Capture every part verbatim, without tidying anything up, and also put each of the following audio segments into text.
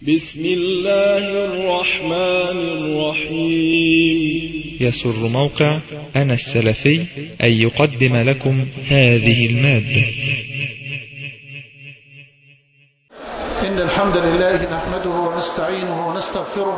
بسم الله الرحمن الرحيم. يسر موقع أنا السلفي أن يقدم لكم هذه المادة. إن الحمد لله نحمده ونستعينه ونستغفره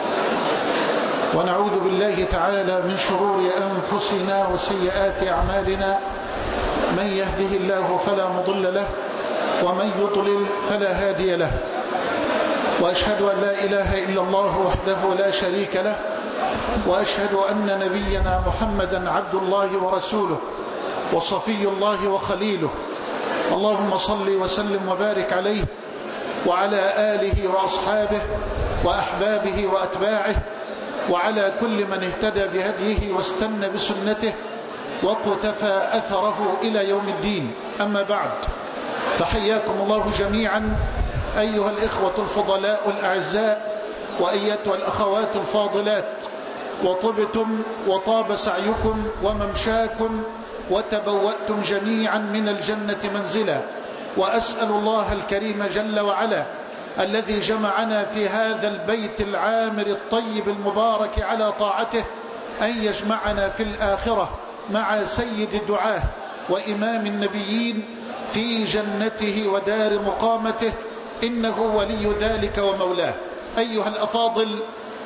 ونعوذ بالله تعالى من شرور أنفسنا وسيئات أعمالنا. من يهده الله فلا مضل له ومن يضلل فلا هادي له، وأشهد أن لا إله إلا الله وحده لا شريك له، وأشهد أن نبينا محمدا عبد الله ورسوله وصفي الله وخليله. اللهم صل وسلم وبارك عليه وعلى آله وأصحابه وأحبابه وأتباعه وعلى كل من اهتدى بهديه واستنى بسنته وقتفى أثره إلى يوم الدين. أما بعد، فحياكم الله جميعا أيها الإخوة الفضلاء الأعزاء وأيتها الأخوات الفاضلات، وطبتم وطاب سعيكم وممشاكم وتبوأتم جميعا من الجنة منزلا. وأسأل الله الكريم جل وعلا الذي جمعنا في هذا البيت العامر الطيب المبارك على طاعته أن يجمعنا في الآخرة مع سيد الدعاة وإمام النبيين في جنته ودار مقامته، إنه ولي ذلك ومولاه. أيها الأفاضل،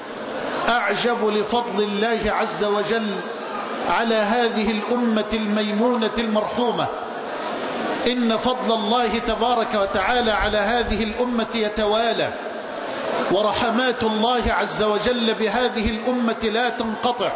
أعجب لفضل الله عز وجل على هذه الأمة الميمونة المرحومة. إن فضل الله تبارك وتعالى على هذه الأمة يتوالى، ورحمات الله عز وجل بهذه الأمة لا تنقطع.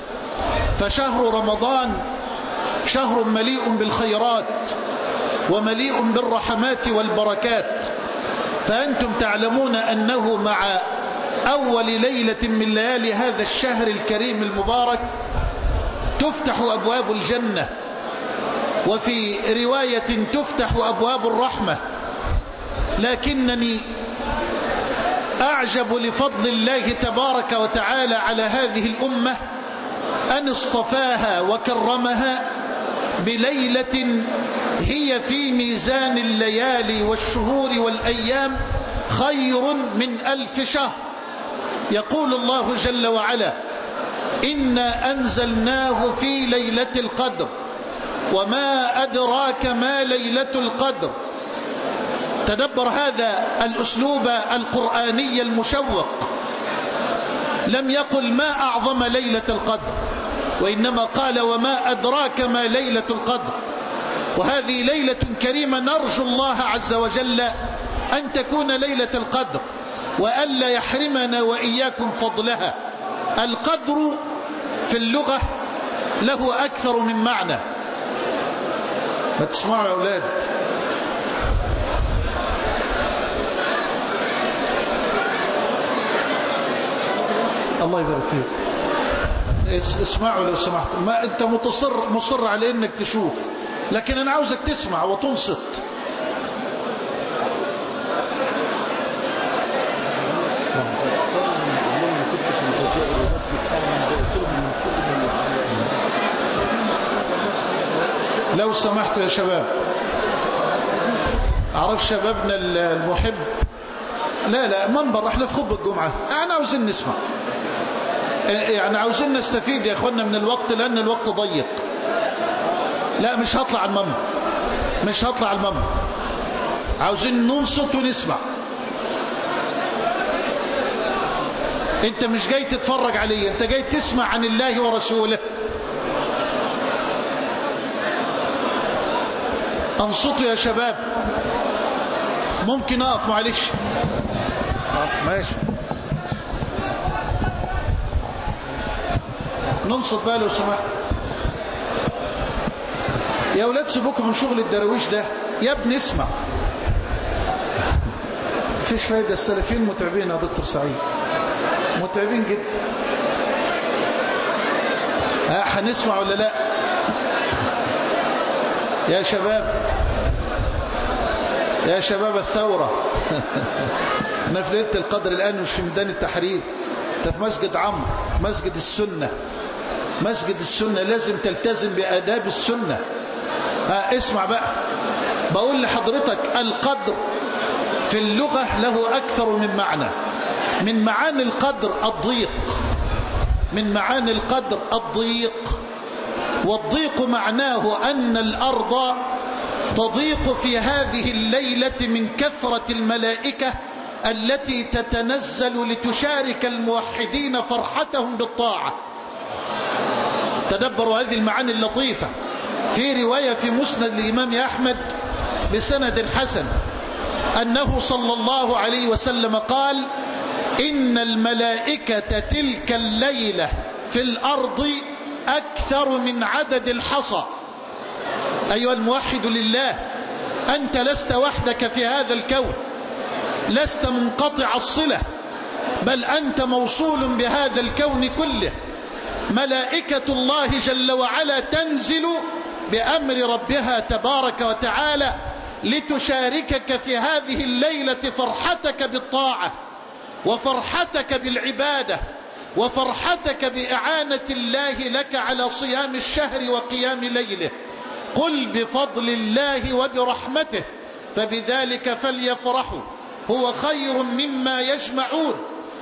فشهر رمضان شهر مليء بالخيرات ومليء بالرحمات والبركات، فأنتم تعلمون أنه مع أول ليلة من ليالي هذا الشهر الكريم المبارك تفتح أبواب الجنة، وفي رواية تفتح أبواب الرحمة. لكنني أعجب لفضل الله تبارك وتعالى على هذه الأمة أن اصطفاها وكرمها بليلة هي في ميزان الليالي والشهور والأيام خير من ألف شهر. يقول الله جل وعلا: إنا أنزلناه في ليلة القدر وما أدراك ما ليلة القدر. تدبر هذا الأسلوب القرآني المشوق، لم يقل ما أعظم ليلة القدر، وإنما قال وما أدراك ما ليلة القدر. وهذه ليلة كريمة نرجو الله عز وجل أن تكون ليلة القدر، وألا يحرمنا وإياكم فضلها. القدر في اللغة له أكثر من معنى. ما تسمعوا يا أولاد؟ الله يبارك فيك. اسمعوا لو سمحت. ما أنت متصر مصر على إنك تشوف، لكن أنا عاوزك تسمع وتنصت. لو سمحتوا يا شباب، أعرف شبابنا المحب، لا لا منبر، احنا في خطبة الجمعة، احنا عاوزين نسمع، يعني عاوزين نستفيد يا اخوانا من الوقت، لأن الوقت ضيق. لا مش هطلع المنبر، مش هطلع المنبر، عاوزين ننصت ونسمع. انت مش جاي تتفرج علي، انت جاي تسمع عن الله ورسوله. انصتوا يا شباب. ممكن اقف؟ معلش اه ماشي، ننصت بقى لو سمحت. يا اولاد سيبوكم من شغل الدرويش ده، يا ابني اسمع. فيش فايدة، السلفيين متعبين يا دكتور سعيد، متعبين جدا. ها هنسمع ولا لا يا شباب؟ يا شباب الثورة احنا في ليلة القدر الآن، مش في ميدان التحرير، ده في مسجد عمرو، مسجد السنة. مسجد السنة لازم تلتزم بآداب السنة. ها اسمع بقى، بقول لحضرتك القدر في اللغة له أكثر من معنى. من معاني القدر الضيق، من معاني القدر الضيق، والضيق معناه أن الأرض تضيق في هذه الليلة من كثرة الملائكة التي تتنزل لتشارك الموحدين فرحتهم بالطاعة. تدبروا هذه المعاني اللطيفة. في رواية في مسند الإمام أحمد بسند حسن أنه صلى الله عليه وسلم قال: إن الملائكة تلك الليلة في الأرض أكثر من عدد الحصى. أيها الموحد لله، أنت لست وحدك في هذا الكون، لست منقطع الصلة، بل أنت موصول بهذا الكون كله. ملائكة الله جل وعلا تنزل بأمر ربها تبارك وتعالى لتشاركك في هذه الليلة فرحتك بالطاعة، وفرحتك بالعبادة، وفرحتك بإعانة الله لك على صيام الشهر وقيام ليله. قل بفضل الله وبرحمته فبذلك فليفرحوا هو خير مما يجمعون.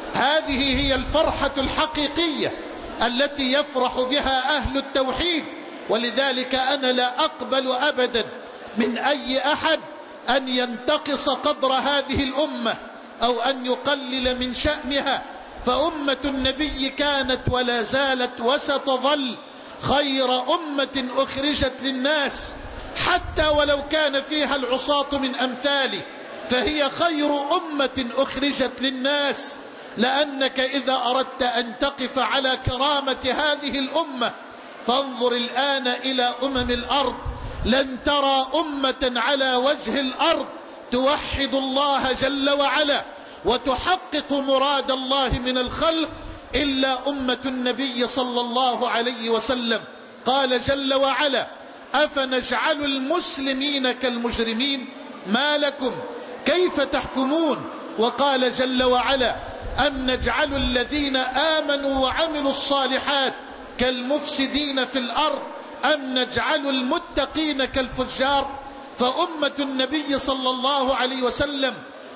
هذه هي الفرحة الحقيقية التي يفرح بها أهل التوحيد. ولذلك أنا لا أقبل أبدا من أي أحد أن ينتقص قدر هذه الأمة أو أن يقلل من شأنها، فأمة النبي كانت ولا زالت وستظل خير أمة أخرجت للناس، حتى ولو كان فيها العصاة من أمثاله، فهي خير أمة أخرجت للناس. لأنك إذا أردت أن تقف على كرامة هذه الأمة فانظر الآن إلى أمم الأرض، لن ترى أمة على وجه الأرض توحد الله جل وعلا وتحقق مراد الله من الخلق إلا أمة النبي صلى الله عليه وسلم. قال جل وعلا: أفنجعل المسلمين كالمجرمين ما لكم كيف تحكمون. وقال جل وعلا: أم نجعل الذين آمنوا وعملوا الصالحات كالمفسدين في الأرض أم نجعل المتقين كالفجار. فأمة النبي صلى الله عليه وسلم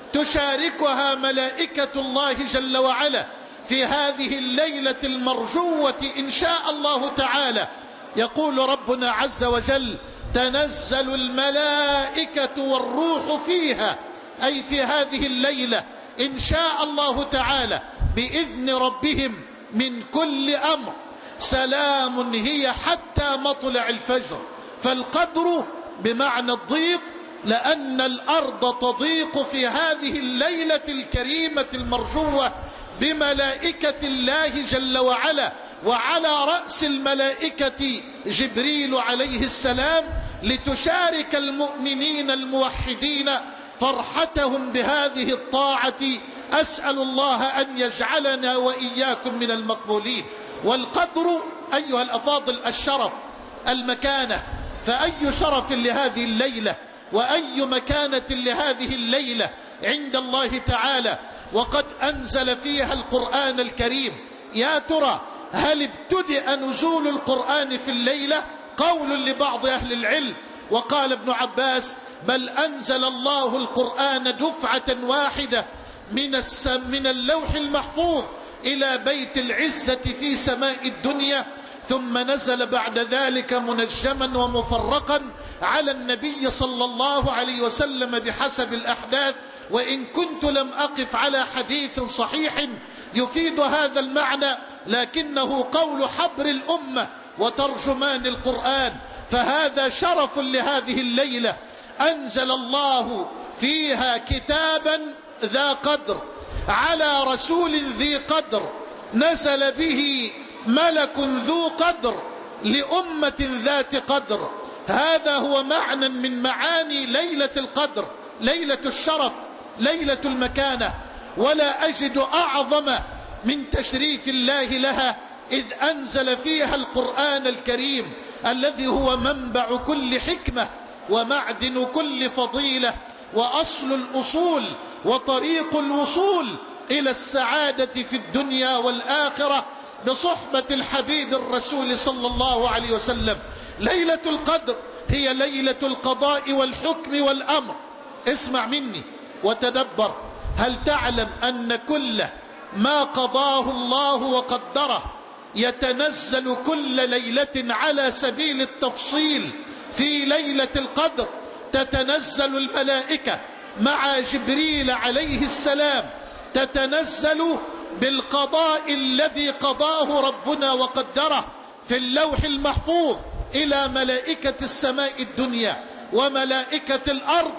تشاركها ملائكة الله جل وعلا في هذه الليلة المرجوة إن شاء الله تعالى. يقول ربنا عز وجل: تنزل الملائكة والروح فيها، أي في هذه الليلة إن شاء الله تعالى بإذن ربهم من كل أمر، سلام هي حتى مطلع الفجر. فالقدر بمعنى الضيق، لأن الأرض تضيق في هذه الليلة الكريمة المرجوة بملائكة الله جل وعلا، وعلى رأس الملائكة جبريل عليه السلام، لتشارك المؤمنين الموحدين فرحتهم بهذه الطاعة. أسأل الله أن يجعلنا وإياكم من المقبولين. والقدر أيها الأفاضل الشرف، المكانة، فأي شرف لهذه الليلة وأي مكانة لهذه الليلة عند الله تعالى، وقد أنزل فيها القرآن الكريم. يا ترى هل ابتدأ نزول القرآن في الليلة؟ قول لبعض أهل العلم، وقال ابن عباس: بل أنزل الله القرآن دفعة واحدة من السم من اللوح المحفوظ إلى بيت العزة في سماء الدنيا، ثم نزل بعد ذلك منجما ومفرقا على النبي صلى الله عليه وسلم بحسب الأحداث. وإن كنت لم أقف على حديث صحيح يفيد هذا المعنى، لكنه قول حبر الأمة وترجمان القرآن. فهذا شرف لهذه الليلة، أنزل الله فيها كتابا ذا قدر على رسول ذي قدر، نزل به ملك ذو قدر لأمة ذات قدر. هذا هو معنى من معاني ليلة القدر، ليلة الشرف، ليلة المكانة. ولا أجد أعظم من تشريف الله لها إذ أنزل فيها القرآن الكريم الذي هو منبع كل حكمة ومعدن كل فضيلة وأصل الأصول وطريق الوصول إلى السعادة في الدنيا والآخرة بصحبة الحبيب الرسول صلى الله عليه وسلم. ليلة القدر هي ليلة القضاء والحكم والأمر. اسمع مني، وتدبر. هل تعلم أن كل ما قضاه الله وقدره يتنزل كل ليلة على سبيل التفصيل؟ في ليلة القدر تتنزل الملائكة مع جبريل عليه السلام، تتنزل بالقضاء الذي قضاه ربنا وقدره في اللوح المحفوظ إلى ملائكة السماء الدنيا وملائكة الأرض،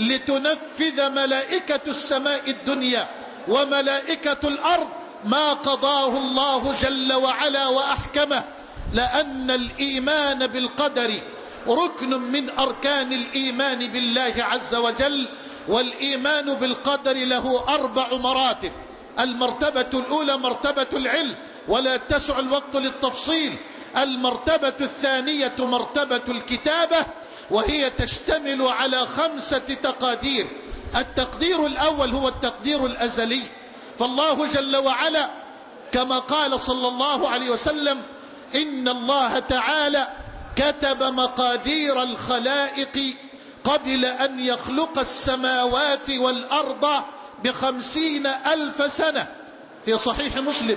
لتنفذ ملائكة السماء الدنيا وملائكة الأرض ما قضاه الله جل وعلا وأحكمه. لأن الإيمان بالقدر ركن من أركان الإيمان بالله عز وجل. والإيمان بالقدر له أربع مراتب. المرتبة الأولى مرتبة العلم، ولا تسع الوقت للتفصيل. المرتبة الثانية مرتبة الكتابة، وهي تشتمل على خمسة تقادير. التقدير الأول هو التقدير الأزلي، فالله جل وعلا كما قال صلى الله عليه وسلم: إن الله تعالى كتب مقادير الخلائق قبل أن يخلق السماوات والأرض بخمسين ألف سنة، في صحيح مسلم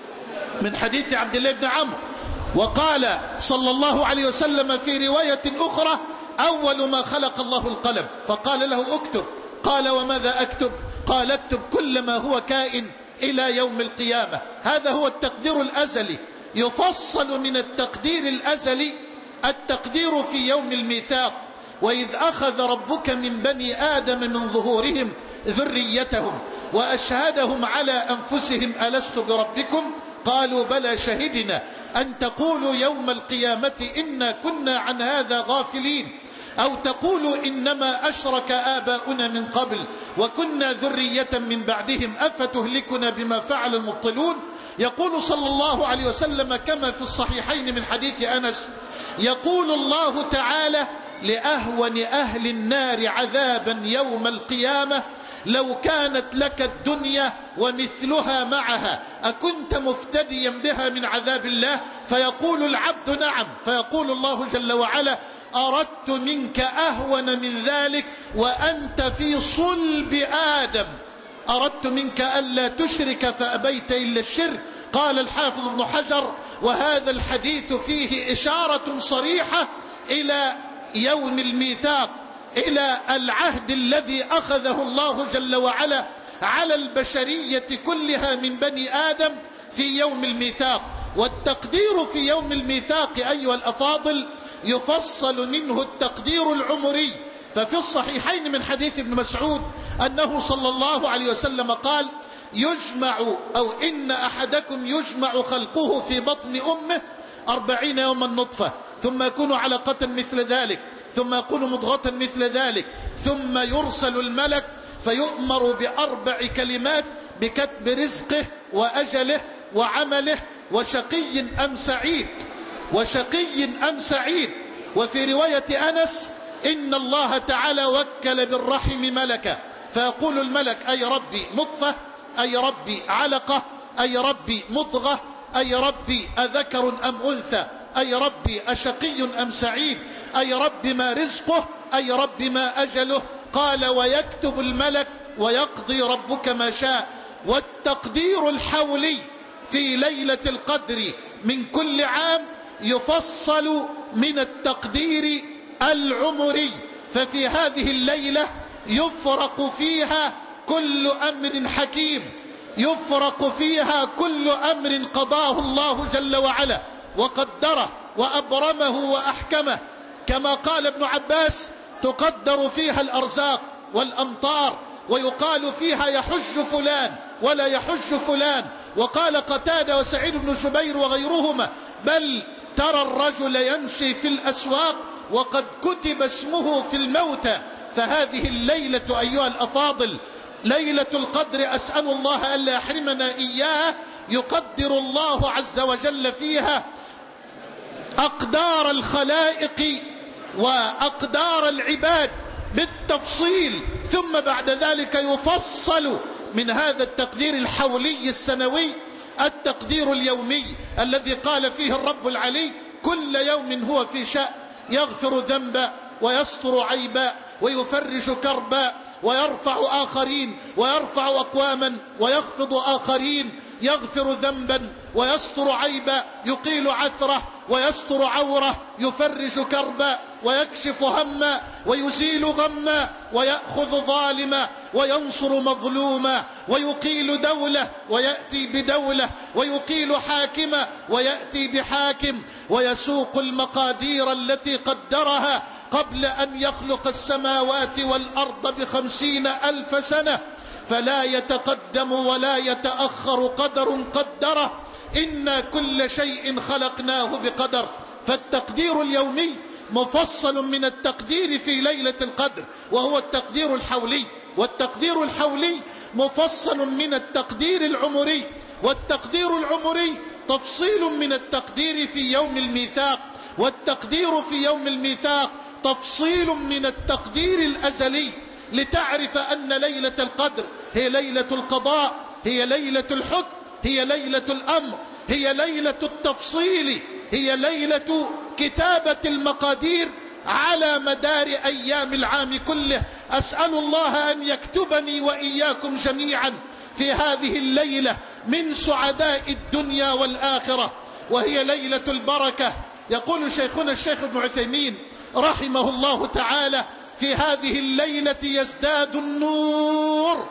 من حديث عبد الله بن عمرو. وقال صلى الله عليه وسلم في رواية أخرى: أول ما خلق الله القلم، فقال له: اكتب. قال: وماذا أكتب؟ قال: اكتب كل ما هو كائن إلى يوم القيامة. هذا هو التقدير الأزلي. يفصل من التقدير الأزلي التقدير في يوم الميثاق: وإذ أخذ ربك من بني آدم من ظهورهم ذريتهم وأشهدهم على أنفسهم ألست بربكم؟ قالوا بلى شهدنا أن تقولوا يوم القيامة إنا كنا عن هذا غافلين، أو تقولوا إنما أشرك آباؤنا من قبل وكنا ذرية من بعدهم أفتهلكنا بما فعل المبطلون. يقول صلى الله عليه وسلم كما في الصحيحين من حديث أنس: يقول الله تعالى لأهون أهل النار عذابا يوم القيامة: لو كانت لك الدنيا ومثلها معها أكنت مفتديا بها من عذاب الله؟ فيقول العبد: نعم. فيقول الله جل وعلا: أردت منك أهون من ذلك وأنت في صلب آدم، أردت منك ألا تشرك فأبيت إلا الشرك. قال الحافظ ابن حجر: وهذا الحديث فيه إشارة صريحة إلى يوم الميثاق، إلى العهد الذي أخذه الله جل وعلا على البشرية كلها من بني آدم في يوم الميثاق. والتقدير في يوم الميثاق أيها الأفاضل يفصل منه التقدير العمري. ففي الصحيحين من حديث ابن مسعود أنه صلى الله عليه وسلم قال: يجمع أو إن أحدكم يجمع خلقه في بطن أمه أربعين يوما نطفة، ثم يكون علقة مثل ذلك، ثم يكون مضغة مثل ذلك، ثم يرسل الملك فيؤمر بأربع كلمات بكتب رزقه وأجله وعمله وشقي أم سعيد، وشقي أم سعيد. وفي رواية أنس: إن الله تعالى وكل بالرحم ملكا، فيقول الملك: أي ربي نطفة، أي ربي علقة، أي ربي مضغة، أي ربي أذكر أم أنثى، أي ربي أشقي أم سعيد، أي ربي ما رزقه، أي ربي ما أجله. قال: ويكتب الملك ويقضي ربك ما شاء. والتقدير الحولي في ليلة القدر من كل عام يفصل من التقدير العمري. ففي هذه الليلة يفرق فيها كل أمر حكيم، يفرق فيها كل أمر قضاه الله جل وعلا وقدره وأبرمه وأحكمه. كما قال ابن عباس: تقدر فيها الأرزاق والأمطار، ويقال فيها يحج فلان ولا يحج فلان. وقال قتادة وسعيد بن جبير وغيرهما: بل ترى الرجل يمشي في الأسواق وقد كتب اسمه في الموتى. فهذه الليلة أيها الأفاضل ليلة القدر، أسأل الله ألا يحرمنا إياها. يقدر الله عز وجل فيها أقدار الخلائق وأقدار العباد بالتفصيل، ثم بعد ذلك يفصل من هذا التقدير الحولي السنوي التقدير اليومي الذي قال فيه الرب العلي: كل يوم هو في شأن، يغفر ذنبا ويستر عيبا ويفرج كربا ويرفع آخرين، ويرفع أقواما ويخفض آخرين، يغفر ذنبا ويستر عيبا، يقيل عثرة ويستر عورة، يفرج كربا ويكشف هما ويزيل غما، ويأخذ ظالما وينصر مظلوما، ويقيل دولة ويأتي بدولة، ويقيل حاكما ويأتي بحاكم، ويسوق المقادير التي قدرها قبل أن يخلق السماوات والأرض بخمسين ألف سنة، فلا يتقدم ولا يتأخر، قدر قدره، إنا كل شيء خلقناه بقدر. فالتقدير اليومي مفصل من التقدير في ليلة القدر، وهو التقدير الحولي، والتقدير الحولي مفصل من التقدير العمري، والتقدير العمري تفصيل من التقدير في يوم الميثاق، والتقدير في يوم الميثاق تفصيل من التقدير الأزلي، لتعرف أن ليلة القدر هي ليلة القضاء، هي ليلة الحكم، هي ليلة الأمر، هي ليلة التفصيل، هي ليلة كتابة المقادير على مدار أيام العام كله. أسأل الله أن يكتبني وإياكم جميعا في هذه الليلة من سعداء الدنيا والآخرة، وهي ليلة البركة. يقول شيخنا الشيخ ابن عثيمين رحمه الله تعالى: في هذه الليلة يزداد النور.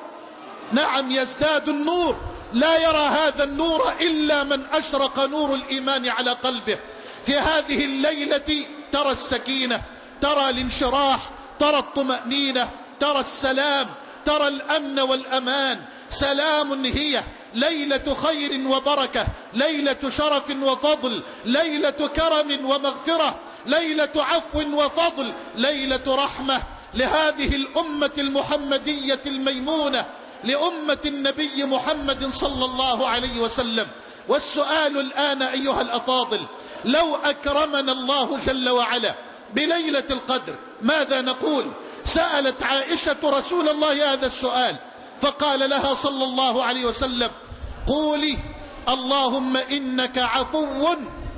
نعم يزداد النور، لا يرى هذا النور إلا من أشرق نور الإيمان على قلبه. في هذه الليلة ترى السكينة، ترى الانشراح، ترى الطمأنينة، ترى السلام، ترى الأمن والأمان. سلام هي ليلة خير وبركة، ليلة شرف وفضل، ليلة كرم ومغفرة، ليلة عفو وفضل، ليلة رحمة لهذه الأمة المحمدية الميمونة، لأمة النبي محمد صلى الله عليه وسلم. والسؤال الآن أيها الأفاضل: لو أكرمنا الله جل وعلا بليلة القدر ماذا نقول؟ سألت عائشة رسول الله هذا السؤال، فقال لها صلى الله عليه وسلم: قولي اللهم إنك عفو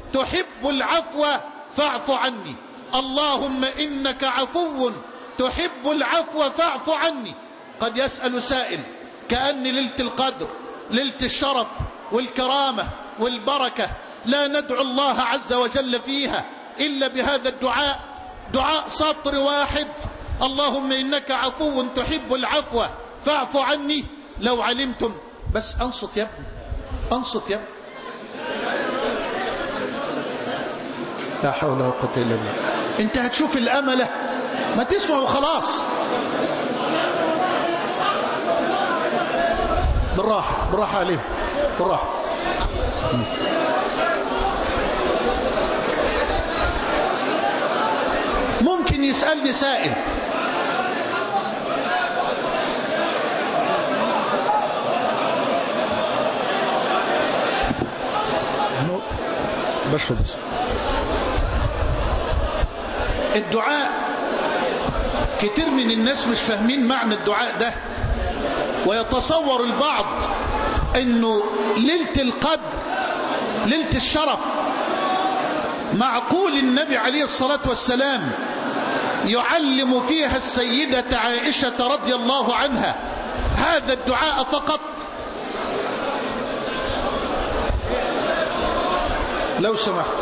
تحب العفو فاعف عني، اللهم إنك عفو تحب العفو فاعف عني. قد يسأل سائل: كأن ليلة القدر ليلة الشرف والكرامة والبركة لا ندعو الله عز وجل فيها إلا بهذا الدعاء، دعاء سطر واحد: اللهم إنك عفو تحب العفو فاعف عني. لو علمتم، بس أنصت يا ابني، أنصت يا ابني، لا حول ولا قوة إلا بالله. انت هتشوف الأملة، ما تسمع وخلاص. بالراحة بالراحة عليهم، بالراحة. ممكن يسألني سائل: بشرب الدعاء. كتير من الناس مش فاهمين معنى الدعاء ده، ويتصور البعض انه ليلة القدر ليلة الشرف. معقول النبي عليه الصلاة والسلام يعلم فيها السيدة عائشة رضي الله عنها هذا الدعاء فقط؟ لو سمحت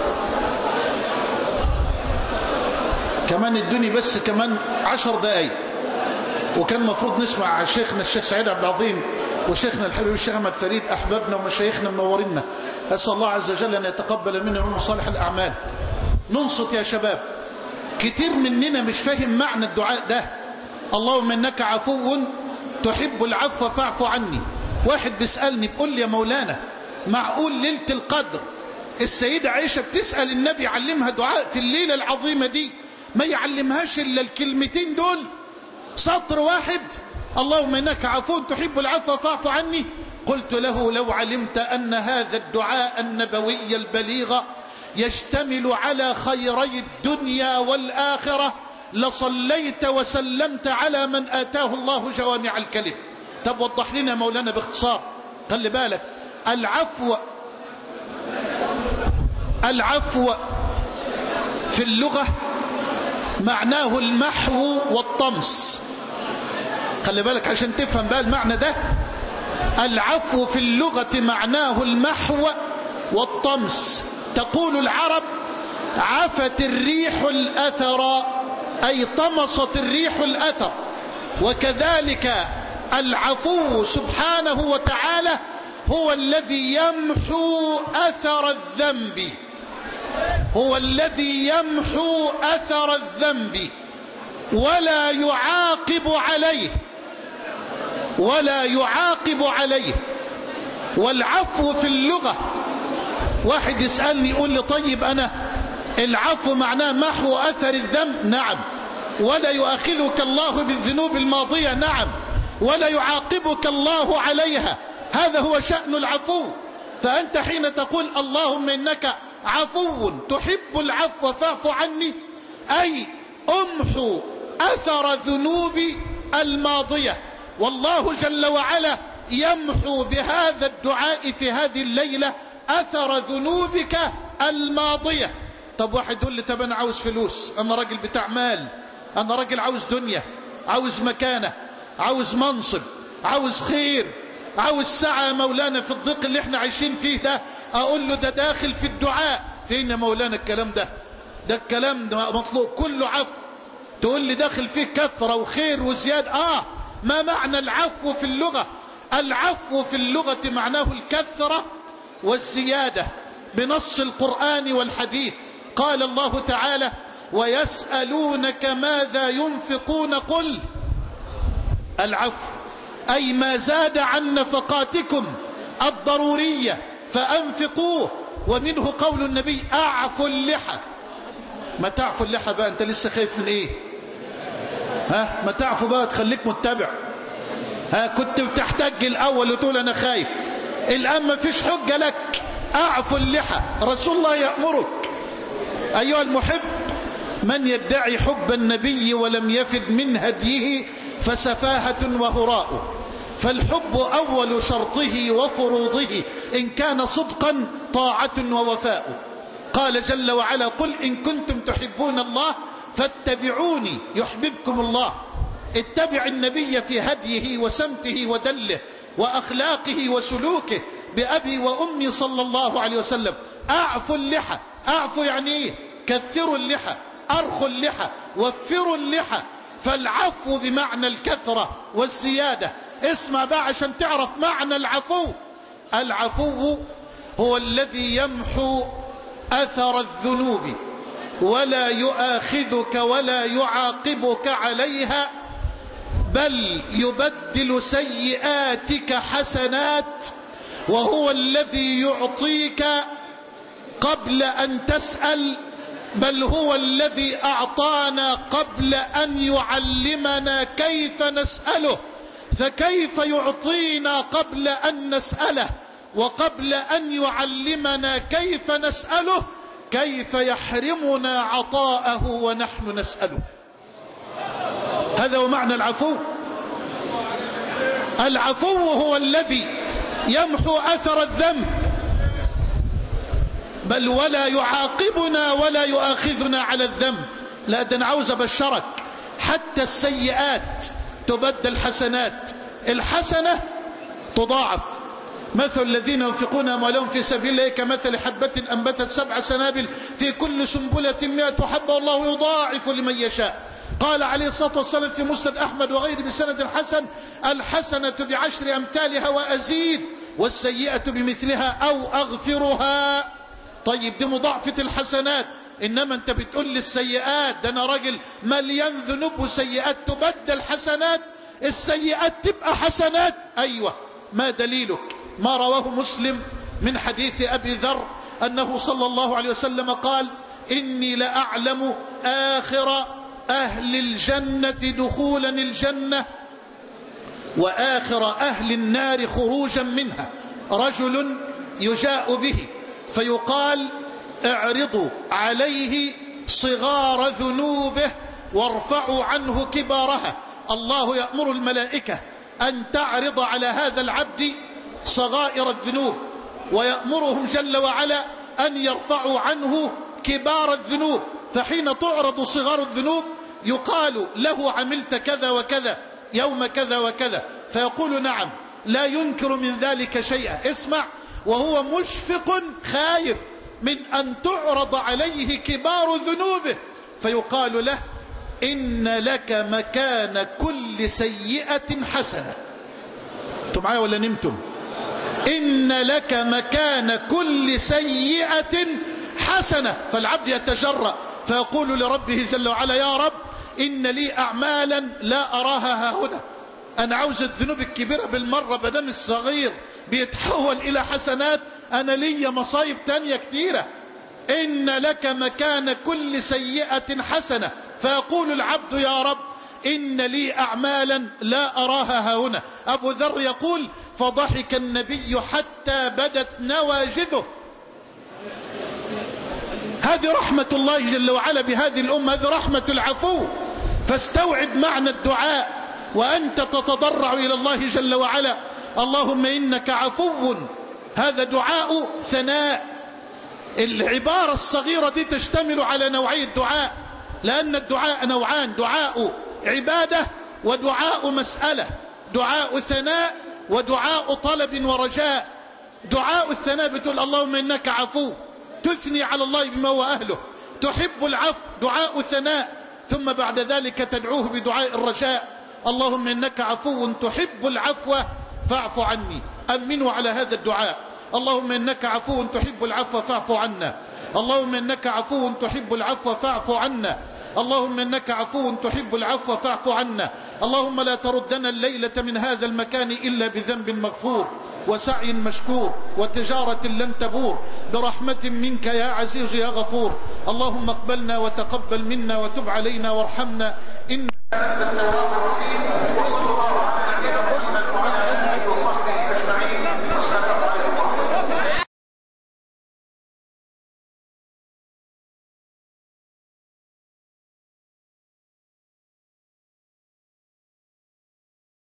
كمان ادوني بس كمان عشر دقايق، وكان مفروض نسمع شيخنا الشيخ سعيد عبد العظيم وشيخنا الحبيب الشيخ أحمد فريد، أحبابنا ومشايخنا منورنا. أسأل الله عز وجل أن يتقبل منا ومن صالح الأعمال. ننصت يا شباب، كتير مننا مش فاهم معنى الدعاء ده. اللهم إنك عفو تحب العفو فاعف عني. واحد بيسألني بيقول لي: يا مولانا، معقول ليلة القدر السيدة عائشة بتسأل النبي يعلمها دعاء في الليلة العظيمة دي ما يعلمهاش إلا الكلمتين دول، سطر واحد: اللهم إنك عفو تحب العفو فاعف عني؟ قلت له: لو علمت أن هذا الدعاء النبوي البليغ يشتمل على خيري الدنيا والآخرة لصليت وسلمت على من آتاه الله جوامع الكلم. طب وضح لنا مولانا باختصار. خلي بالك، العفو العفو في اللغة معناه المحو والطمس. خلي بالك عشان تفهم بقى المعنى ده. العفو في اللغة معناه المحو والطمس. تقول العرب عفت الريح الأثر، أي طمست الريح الأثر. وكذلك العفو سبحانه وتعالى هو الذي يمحو أثر الذنب، هو الذي يمحو أثر الذنب ولا يعاقب عليه، ولا يعاقب عليه. والعفو في اللغة، واحد يسألني يقول لي طيب أنا العفو معناه محو أثر الذنب؟ نعم. ولا يؤاخذك الله بالذنوب الماضية؟ نعم. ولا يعاقبك الله عليها، هذا هو شأن العفو. فأنت حين تقول اللهم إنك عفو تحب العفو فاعف عني، أي أمحو أثر ذنوبي الماضية. والله جل وعلا يمحو بهذا الدعاء في هذه الليلة أثر ذنوبك الماضية. طب واحد يقول لي طب أنا عاوز فلوس، أنا راجل بتاع مال، أنا راجل عاوز دنيا، عاوز مكانة، عاوز منصب، عاوز خير، عاوز سعة مولانا في الضيق اللي احنا عايشين فيه ده. أقول له ده داخل في الدعاء. فين يا مولانا الكلام ده؟ ده الكلام ده مطلوب كله عفو. تقول لي داخل فيه كثرة وخير وزيادة. آه ما معنى العفو في اللغة؟ العفو في اللغة معناه الكثرة والزيادة بنص القرآن والحديث. قال الله تعالى ويسألونك ماذا ينفقون قل العفو، أي ما زاد عن نفقاتكم الضرورية فأنفقوه. ومنه قول النبي أعفوا اللحى. ما تعفوا اللحى بقى، أنت لسه خايف من إيه؟ ها ما تعفوا بقى تخليك متبع. ها كنت بتحتاج الأول وتقول أنا خايف، الآن ما فيش حجة لك. أعفوا اللحى، رسول الله يأمرك. أيها المحب، من يدعي حب النبي ولم يفد من هديه فسفاهة وهراء. فالحب أول شرطه وفروضه، إن كان صدقا طاعة ووفاء. قال جل وعلا قل إن كنتم تحبون الله فاتبعوني يحببكم الله. اتبع النبي في هديه وسمته ودله وأخلاقه وسلوكه بأبي وأمي صلى الله عليه وسلم. أعفوا اللحى، أعفوا يعني إيه؟ كثروا اللحى، أرخوا اللحى، وفروا اللحى. فالعفو بمعنى الكثرة والزيادة. اسمع بقى عشان تعرف معنى العفو. العفو هو الذي يمحو أثر الذنوب ولا يؤاخذك ولا يعاقبك عليها، بل يبدل سيئاتك حسنات، وهو الذي يعطيك قبل أن تسأل، بل هو الذي أعطانا قبل أن يعلمنا كيف نسأله. فكيف يعطينا قبل أن نسأله وقبل أن يعلمنا كيف نسأله؟ كيف يحرمنا عطاءه ونحن نسأله؟ هذا هو معنى العفو. العفو هو الذي يمحو أثر الذنب، بل ولا يعاقبنا ولا يؤاخذنا على الذنب. لا ده أنا عاوز أبشرك، حتى السيئات تبدل حسنات. الحسنة تضاعف. مثل الذين ينفقون أموالهم في سبيل الله كمثل حبة أنبتت سبع سنابل في كل سنبلة مئة حبة والله يضاعف لمن يشاء. قال عليه الصلاة والسلام في مسند أحمد وغيره بسند الحسن الحسنة بعشر أمثالها وأزيد، والسيئة بمثلها أو أغفرها. طيب دي مضاعفة الحسنات، إنما أنت بتقول لي السيئات، ده أنا راجل مليان ذنوب وسيئات تبدل حسنات. السيئات تبقى حسنات. أيوة، ما دليلك؟ ما رواه مسلم من حديث أبي ذر أنه صلى الله عليه وسلم قال إني لأعلم آخر أهل الجنة دخولا الجنة وآخر أهل النار خروجا منها، رجل يجاء به فيقال اعرضوا عليه صغار ذنوبه وارفعوا عنه كبارها. الله يأمر الملائكة أن تعرض على هذا العبد صغائر الذنوب، ويأمرهم جل وعلا أن يرفعوا عنه كبار الذنوب. فحين تعرض صغار الذنوب يقال له عملت كذا وكذا يوم كذا وكذا، فيقول نعم لا ينكر من ذلك شيئا. اسمع، وهو مشفق خايف من أن تعرض عليه كبار ذنوبه، فيقال له إن لك مكان كل سيئة حسنة. انتم معايا ولا نمتم؟ إن لك مكان كل سيئة حسنة. فالعبد يتجرأ فيقول لربه جل وعلا يا رب إن لي أعمالا لا أراها هنا، أنا عاوز الذنوب الكبيرة بالمرة بدم الصغير بيتحول إلى حسنات، أنا لي مصايب تانية كتيرة. إن لك مكان كل سيئة حسنة، فيقول العبد يا رب إن لي أعمالا لا أراها هنا. أبو ذر يقول فضحك النبي حتى بدت نواجذه. هذه رحمة الله جل وعلا بهذه الأمة، هذه رحمة العفو. فاستوعب معنى الدعاء وأنت تتضرع إلى الله جل وعلا اللهم إنك عفو. هذا دعاء ثناء. العبارة الصغيرة دي تشتمل على نوعي الدعاء، لأن الدعاء نوعان، دعاء عبادة ودعاء مسألة، دعاء ثناء ودعاء طلب ورجاء. دعاء الثناء بتقول اللهم إنك عفو، تثني على الله بما هو أهله، تحب العفو، دعاء ثناء. ثم بعد ذلك تدعوه بدعاء الرجاء اللهم إنك عفو تحب العفو فاعف عني. أمنوا على هذا الدعاء اللهم إنك عفو تحب العفو فاعف عنا، اللهم إنك عفو تحب العفو فاعف عنا، اللهم إنك عفو تحب العفو فاعف عنا. اللهم لا تردنا الليلة من هذا المكان إلا بذنب مغفور وسعي مشكور وتجارة لن تبور، برحمة منك يا عزيز يا غفور. اللهم اقبلنا وتقبل منا وتب علينا وارحمنا إنك أنت التواب الرحيم.